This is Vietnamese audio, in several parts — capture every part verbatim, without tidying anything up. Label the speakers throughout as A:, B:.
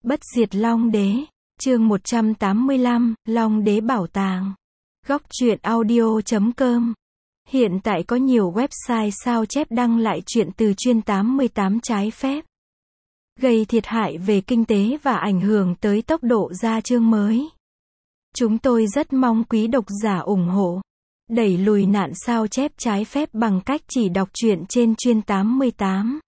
A: Bất diệt Long Đế, chương một trăm tám mươi lăm, Long Đế Bảo Tàng. Góc truyện audio chấm com. Hiện tại có nhiều website sao chép đăng lại truyện từ chuyên tám mươi tám trái phép, gây thiệt hại về kinh tế và ảnh hưởng tới tốc độ ra chương mới. Chúng tôi rất mong quý độc giả ủng hộ, đẩy lùi nạn sao chép trái phép bằng cách chỉ đọc truyện trên chuyên tám mươi tám.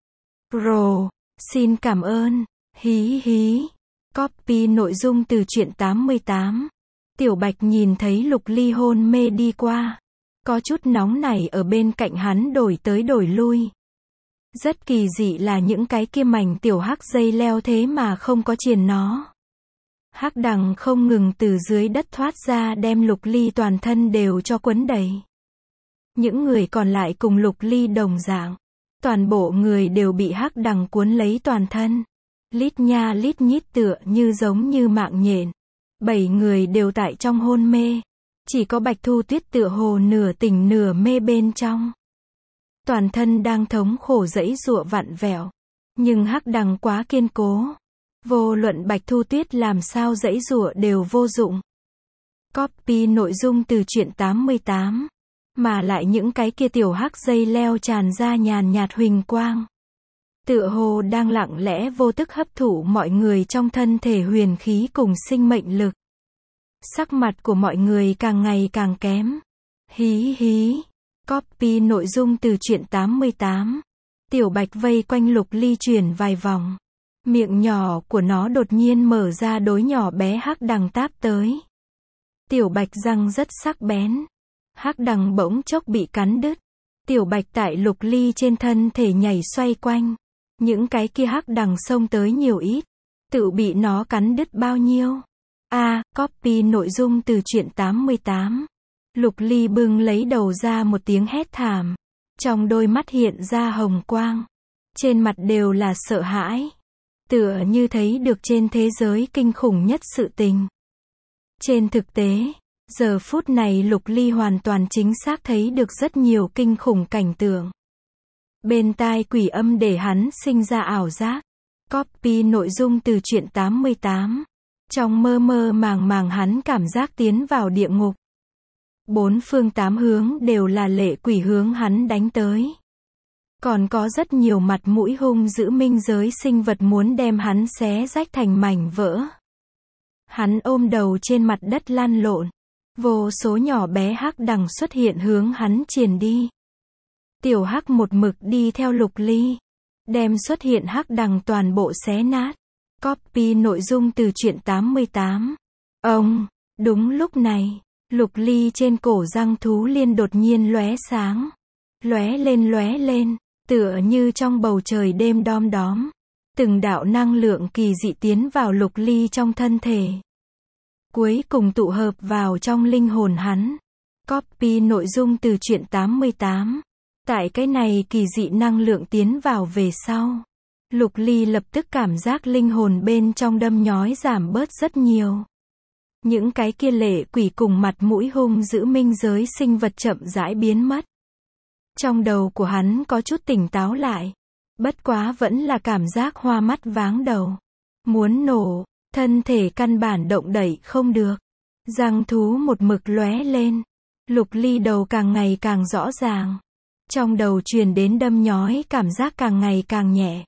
A: Pro, xin cảm ơn. Hí hí. Copy nội dung từ truyện tám mươi tám. Tiểu Bạch nhìn thấy Lục Ly hôn mê đi qua, có chút nóng nảy ở bên cạnh hắn đổi tới đổi lui. Rất kỳ dị là những cái kia mảnh tiểu hắc dây leo thế mà không có triền nó. Hắc đằng không ngừng từ dưới đất thoát ra đem Lục Ly toàn thân đều cho quấn đầy. Những người còn lại cùng Lục Ly đồng dạng, toàn bộ người đều bị hắc đằng cuốn lấy toàn thân. Lít nha lít nhít tựa như giống như mạng nhện. Bảy người đều tại trong hôn mê. Chỉ có Bạch Thu Tuyết tựa hồ nửa tỉnh nửa mê bên trong. Toàn thân đang thống khổ giãy giụa vặn vẹo. Nhưng hắc đằng quá kiên cố. Vô luận Bạch Thu Tuyết làm sao giãy giụa đều vô dụng. Copy nội dung từ truyện tám mươi tám. Mà lại những cái kia tiểu hắc dây leo tràn ra nhàn nhạt huỳnh quang. Tựa hồ đang lặng lẽ vô thức hấp thụ mọi người trong thân thể huyền khí cùng sinh mệnh lực. Sắc mặt của mọi người càng ngày càng kém. Hí hí. Copy nội dung từ truyện tám mươi tám. Tiểu Bạch vây quanh Lục Ly chuyển vài vòng. Miệng nhỏ của nó đột nhiên mở ra đối nhỏ bé hắc đằng táp tới. Tiểu Bạch răng rất sắc bén. Hắc đằng bỗng chốc bị cắn đứt. Tiểu Bạch tại Lục Ly trên thân thể nhảy xoay quanh. Những cái kia hắc đằng xông tới nhiều ít, tự bị nó cắn đứt bao nhiêu. A, à, copy nội dung từ truyện tám mươi tám. Lục Ly bưng lấy đầu ra một tiếng hét thảm. Trong đôi mắt hiện ra hồng quang. Trên mặt đều là sợ hãi. Tựa như thấy được trên thế giới kinh khủng nhất sự tình. Trên thực tế, giờ phút này Lục Ly hoàn toàn chính xác thấy được rất nhiều kinh khủng cảnh tượng. Bên tai quỷ âm để hắn sinh ra ảo giác. Copy nội dung từ truyện tám mươi tám. Trong mơ mơ màng màng hắn cảm giác tiến vào địa ngục. Bốn phương tám hướng đều là lệ quỷ hướng hắn đánh tới. Còn có rất nhiều mặt mũi hung dữ minh giới sinh vật muốn đem hắn xé rách thành mảnh vỡ. Hắn ôm đầu trên mặt đất lăn lộn. Vô số nhỏ bé hắc đằng xuất hiện hướng hắn triền đi. Tiểu hắc một mực đi theo Lục Ly, đem xuất hiện hắc đằng toàn bộ xé nát. Copy nội dung từ truyện tám mươi tám. Ông, đúng lúc này, Lục Ly trên cổ răng thú liên đột nhiên lóe sáng. Lóe lên lóe lên, tựa như trong bầu trời đêm đom đóm. Từng đạo năng lượng kỳ dị tiến vào Lục Ly trong thân thể. Cuối cùng tụ hợp vào trong linh hồn hắn. Copy nội dung từ truyện tám mươi tám. Tại cái này kỳ dị năng lượng tiến vào về sau, Lục Ly lập tức cảm giác linh hồn bên trong đâm nhói giảm bớt rất nhiều. Những cái kia lệ quỷ cùng mặt mũi hung dữ minh giới sinh vật chậm rãi biến mất. Trong đầu của hắn có chút tỉnh táo lại. Bất quá vẫn là cảm giác hoa mắt váng đầu. Muốn nổ, thân thể căn bản động đậy không được. Răng thú một mực lóe lên. Lục Ly đầu càng ngày càng rõ ràng. Trong đầu truyền đến đâm nhói cảm giác càng ngày càng nhẹ.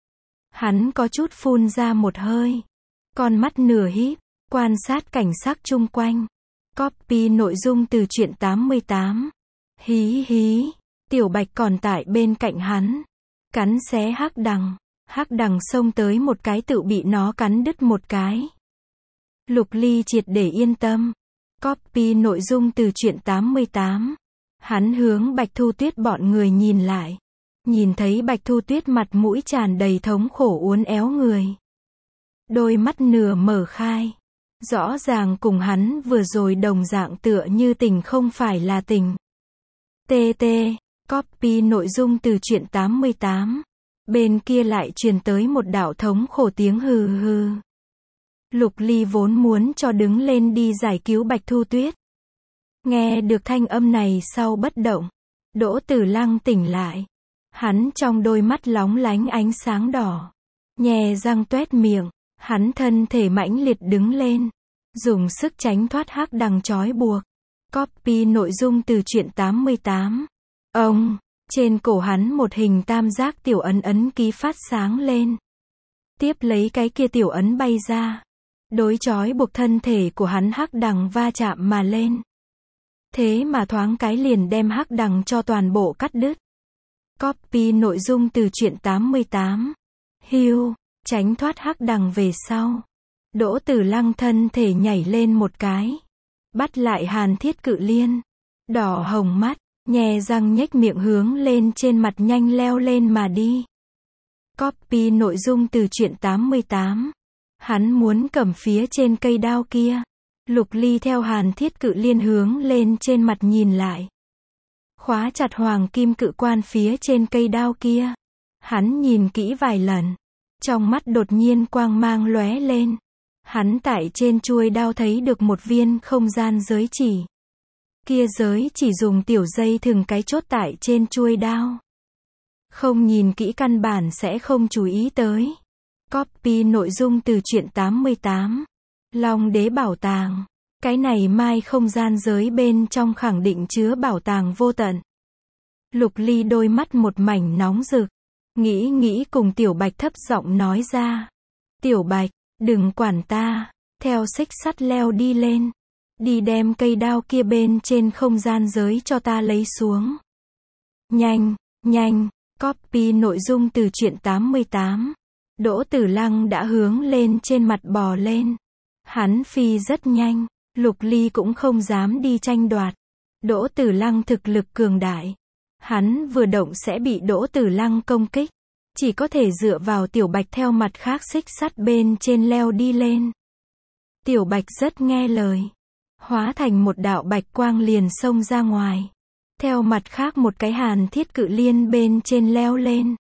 A: Hắn có chút phun ra một hơi. Con mắt nửa híp, quan sát cảnh sắc chung quanh. Copy nội dung từ truyện tám mươi tám. Hí hí. Tiểu Bạch còn tại bên cạnh hắn. Cắn xé hắc đằng. Hắc đằng xông tới một cái tự bị nó cắn đứt một cái. Lục Ly triệt để yên tâm. Copy nội dung từ truyện tám mươi tám. Hắn hướng Bạch Thu Tuyết bọn người nhìn lại. Nhìn thấy Bạch Thu Tuyết mặt mũi tràn đầy thống khổ uốn éo người. Đôi mắt nửa mở khai. Rõ ràng cùng hắn vừa rồi đồng dạng tựa như tình không phải là tình. tê tê. Copy nội dung từ truyện tám mươi tám. Bên kia lại truyền tới một đạo thống khổ tiếng hừ hừ. Lục Ly vốn muốn cho đứng lên đi giải cứu Bạch Thu Tuyết. Nghe được thanh âm này sau bất động. Đỗ Tử Lăng tỉnh lại. Hắn trong đôi mắt lóng lánh ánh sáng đỏ. Nhè răng toét miệng. Hắn thân thể mãnh liệt đứng lên, dùng sức tránh thoát hắc đằng trói buộc. Copy nội dung từ truyện tám mươi tám. Ông, trên cổ hắn một hình tam giác tiểu ấn ấn ký phát sáng lên. Tiếp lấy cái kia tiểu ấn bay ra. Đối trói buộc thân thể của hắn hắc đằng va chạm mà lên. Thế mà thoáng cái liền đem hắc đằng cho toàn bộ cắt đứt. Copy nội dung từ truyện tám mươi tám. Hưu, tránh thoát hắc đằng về sau. Đỗ Tử Lăng thân thể nhảy lên một cái. Bắt lại Hàn Thiết Cự Liên. Đỏ hồng mắt, nhè răng nhếch miệng hướng lên trên mặt nhanh leo lên mà đi. Copy nội dung từ truyện tám mươi tám. Hắn muốn cầm phía trên cây đao kia. Lục Ly theo Hàn Thiết Cự Liên hướng lên trên mặt nhìn lại. Khóa chặt hoàng kim cự quan phía trên cây đao kia. Hắn nhìn kỹ vài lần. Trong mắt đột nhiên quang mang lóe lên. Hắn tại trên chuôi đao thấy được một viên không gian giới chỉ. Kia giới chỉ dùng tiểu dây thừng cái chốt tại trên chuôi đao. Không nhìn kỹ căn bản sẽ không chú ý tới. Copy nội dung từ truyện tám mươi tám. Long Đế Bảo Tàng. Cái này mai không gian giới bên trong khẳng định chứa bảo tàng vô tận. Lục Ly đôi mắt một mảnh nóng rực. Nghĩ nghĩ cùng Tiểu Bạch thấp giọng nói ra. Tiểu Bạch, đừng quản ta. Theo xích sắt leo đi lên. Đi đem cây đao kia bên trên không gian giới cho ta lấy xuống. Nhanh, nhanh. Copy nội dung từ truyện tám mươi tám. Đỗ Tử Lăng đã hướng lên trên mặt bò lên. Hắn phi rất nhanh. Lục Ly cũng không dám đi tranh đoạt. Đỗ Tử Lăng thực lực cường đại. Hắn vừa động sẽ bị Đỗ Tử Lăng công kích. Chỉ có thể dựa vào Tiểu Bạch theo mặt khác xích sắt bên trên leo đi lên. Tiểu Bạch rất nghe lời. Hóa thành một đạo bạch quang liền xông ra ngoài. Theo mặt khác một cái Hàn Thiết Cự Liên bên trên leo lên.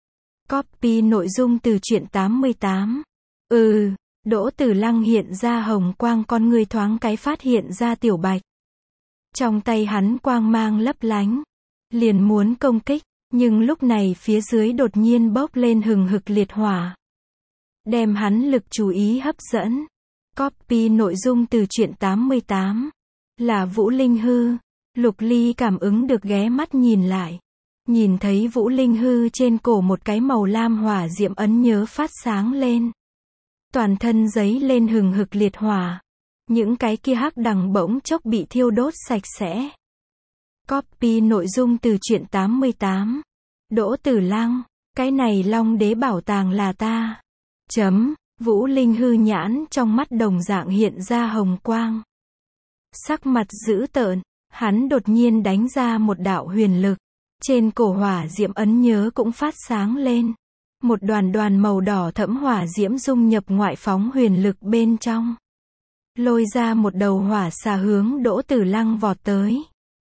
A: Copy nội dung từ truyện tám mươi tám. Ừ, Đỗ Tử Lăng hiện ra hồng quang con người thoáng cái phát hiện ra Tiểu Bạch. Trong tay hắn quang mang lấp lánh. Liền muốn công kích, nhưng lúc này phía dưới đột nhiên bốc lên hừng hực liệt hỏa. Đem hắn lực chú ý hấp dẫn. Copy nội dung từ truyện tám mươi tám. Là Vũ Linh Hư. Lục Ly cảm ứng được ghé mắt nhìn lại. Nhìn thấy Vũ Linh Hư trên cổ một cái màu lam hỏa diệm ấn nhớ phát sáng lên. Toàn thân giấy lên hừng hực liệt hỏa. Những cái kia hắc đằng bỗng chốc bị thiêu đốt sạch sẽ. Copy nội dung từ truyện tám mươi tám. Đỗ Tử Lăng, cái này Long Đế Bảo Tàng là ta. Chấm, Vũ Linh Hư nhãn trong mắt đồng dạng hiện ra hồng quang. Sắc mặt dữ tợn, hắn đột nhiên đánh ra một đạo huyền lực. Trên cổ hỏa diễm ấn nhớ cũng phát sáng lên. Một đoàn đoàn màu đỏ thẫm hỏa diễm dung nhập ngoại phóng huyền lực bên trong. Lôi ra một đầu hỏa xà hướng Đỗ Tử Lăng vọt tới.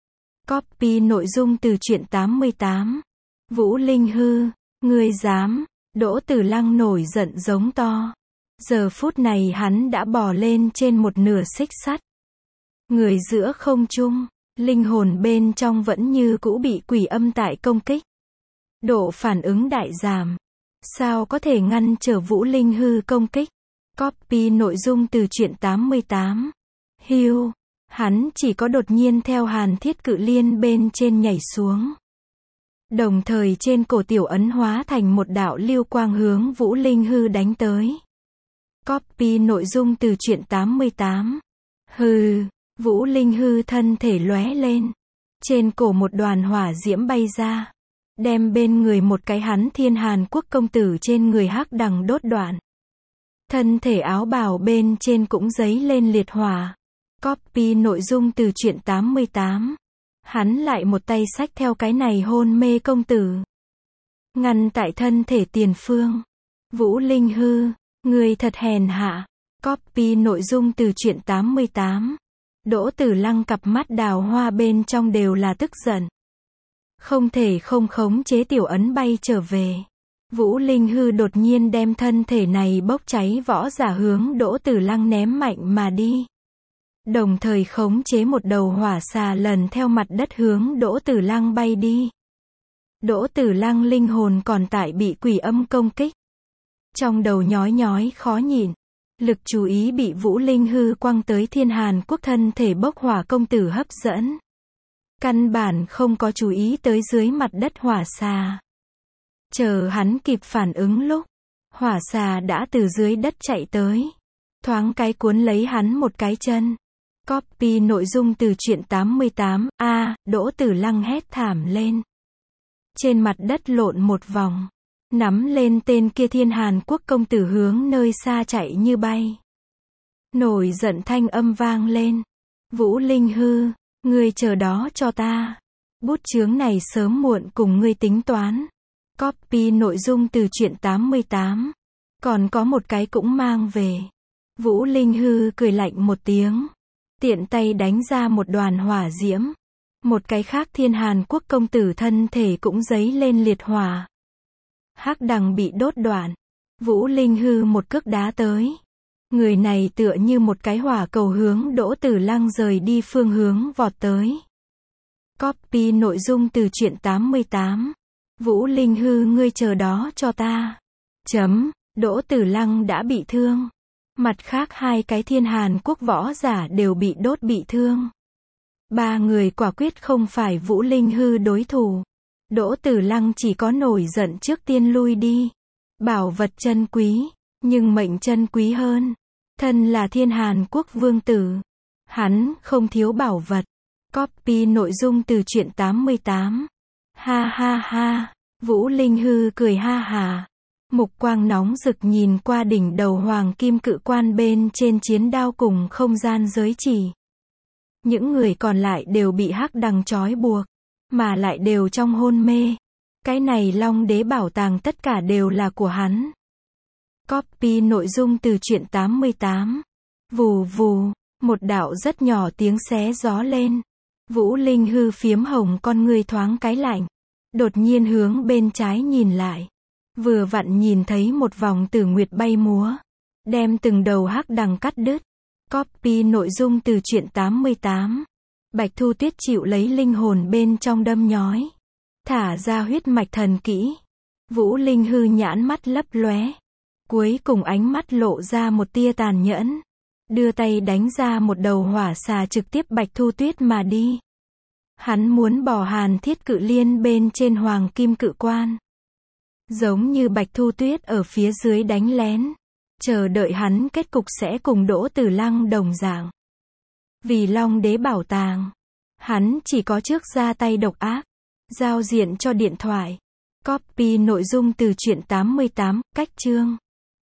A: Copy nội dung từ truyện tám mươi tám. Vũ Linh Hư, ngươi dám. Đỗ Tử Lăng nổi giận giống to. Giờ phút này hắn đã bò lên trên một nửa xích sắt. Người giữa không trung, linh hồn bên trong vẫn như cũ bị quỷ âm tại công kích. Độ phản ứng đại giảm. Sao có thể ngăn trở Vũ Linh Hư công kích? Copy nội dung từ truyện tám mươi tám. Hưu, hắn chỉ có đột nhiên theo Hàn Thiết Cự Liên bên trên nhảy xuống. Đồng thời trên cổ tiểu ấn hóa thành một đạo lưu quang hướng Vũ Linh Hư đánh tới. Copy nội dung từ truyện tám mươi tám. Hừ, Vũ Linh Hư thân thể lóe lên. Trên cổ một đoàn hỏa diễm bay ra. Đem bên người một cái hắn Thiên Hàn Quốc công tử trên người hắc đằng đốt đoạn. Thân thể áo bào bên trên cũng giấy lên liệt hỏa. Copy nội dung từ truyện tám mươi tám. Hắn lại một tay xách theo cái này hôn mê công tử. Ngăn tại thân thể tiền phương. Vũ Linh Hư, người thật hèn hạ. Copy nội dung từ truyện tám mươi tám. Đỗ Tử Lăng cặp mắt đào hoa bên trong đều là tức giận. Không thể không khống chế tiểu ấn bay trở về. Vũ Linh Hư đột nhiên đem thân thể này bốc cháy võ giả hướng Đỗ Tử Lăng ném mạnh mà đi. Đồng thời khống chế một đầu hỏa xà lần theo mặt đất hướng Đỗ Tử Lăng bay đi. Đỗ Tử Lăng linh hồn còn tại bị quỷ âm công kích. Trong đầu nhói nhói khó nhịn. Lực chú ý bị Vũ Linh Hư quăng tới Thiên Hàn Quốc thân thể bốc hỏa công tử hấp dẫn. Căn bản không có chú ý tới dưới mặt đất hỏa xà. Chờ hắn kịp phản ứng lúc, hỏa xà đã từ dưới đất chạy tới. Thoáng cái cuốn lấy hắn một cái chân. Copy nội dung từ truyện tám mươi tám, a, Đỗ Tử Lăng hét thảm lên. Trên mặt đất lộn một vòng. Nắm lên tên kia Thiên Hàn Quốc công tử hướng nơi xa chạy như bay. Nổi giận thanh âm vang lên. Vũ Linh Hư, ngươi chờ đó cho ta. Bút chướng này sớm muộn cùng ngươi tính toán. Copy nội dung từ truyện tám mươi tám. Còn có một cái cũng mang về. Vũ Linh Hư cười lạnh một tiếng. Tiện tay đánh ra một đoàn hỏa diễm. Một cái khác Thiên Hàn Quốc công tử thân thể cũng dấy lên liệt hỏa. Hắc đằng bị đốt đoạn. Vũ Linh Hư một cước đá tới. Người này tựa như một cái hỏa cầu hướng Đỗ Tử Lăng rời đi phương hướng vọt tới. Copy nội dung từ truyện tám mươi tám. Vũ Linh Hư ngươi chờ đó cho ta. Chấm, Đỗ Tử Lăng đã bị thương. Mặt khác hai cái Thiên Hàn Quốc võ giả đều bị đốt bị thương. Ba người quả quyết không phải Vũ Linh Hư đối thủ. Đỗ Tử Lăng chỉ có nổi giận trước tiên lui đi. Bảo vật chân quý, nhưng mệnh chân quý hơn. Thân là Thiên Hàn Quốc vương tử. Hắn không thiếu bảo vật. Copy nội dung từ truyện tám mươi tám. Ha ha ha, Vũ Linh Hư cười ha hà. Mục quang nóng rực nhìn qua đỉnh đầu hoàng kim cự quan bên trên chiến đao cùng không gian giới chỉ. Những người còn lại đều bị hắc đằng trói buộc, mà lại đều trong hôn mê. Cái này Long Đế bảo tàng tất cả đều là của hắn. Copy nội dung từ truyện tám mươi tám. Vù vù, một đạo rất nhỏ tiếng xé gió lên. Vũ Linh Hư phiếm hồng con ngươi thoáng cái lạnh. Đột nhiên hướng bên trái nhìn lại. Vừa vặn nhìn thấy một vòng tử nguyệt bay múa. Đem từng đầu hắc đằng cắt đứt. Copy nội dung từ truyện tám mươi tám. Bạch Thu Tuyết chịu lấy linh hồn bên trong đâm nhói. Thả ra huyết mạch thần kỹ. Vũ Linh Hư nhãn mắt lấp lóe. Cuối cùng ánh mắt lộ ra một tia tàn nhẫn. Đưa tay đánh ra một đầu hỏa xà trực tiếp Bạch Thu Tuyết mà đi. Hắn muốn bỏ Hàn Thiết Cự Liên bên trên hoàng kim cự quan. Giống như Bạch Thu Tuyết ở phía dưới đánh lén. Chờ đợi hắn kết cục sẽ cùng Đỗ Tử Lăng đồng dạng. Vì Long Đế bảo tàng. Hắn chỉ có trước ra tay độc ác. Giao diện cho điện thoại. Copy nội dung từ truyện tám mươi tám, cách chương.